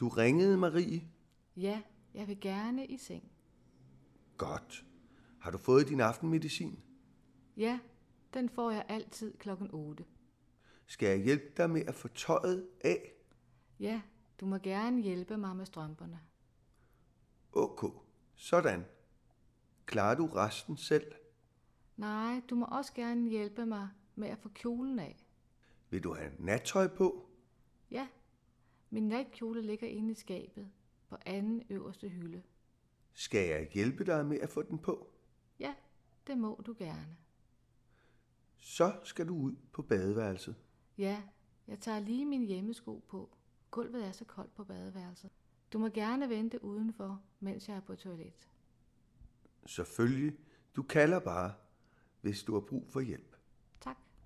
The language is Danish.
Du ringede, Marie? Ja, jeg vil gerne i seng. Godt. Har du fået din aftenmedicin? Ja, den får jeg altid 8:00. Skal jeg hjælpe dig med at få tøjet af? Ja, du må gerne hjælpe mig med strømperne. Okay, sådan. Klarer du resten selv? Nej, du må også gerne hjælpe mig med at få kjolen af. Vil du have nattøj på? Ja, min natkjole ligger inde i skabet på anden øverste hylde. Skal jeg hjælpe dig med at få den på? Ja, det må du gerne. Så skal du ud på badeværelset. Ja, jeg tager lige min hjemmesko på. Gulvet er så koldt på badeværelset. Du må gerne vente udenfor, mens jeg er på toilet. Selvfølgelig. Du kalder bare, hvis du har brug for hjælp.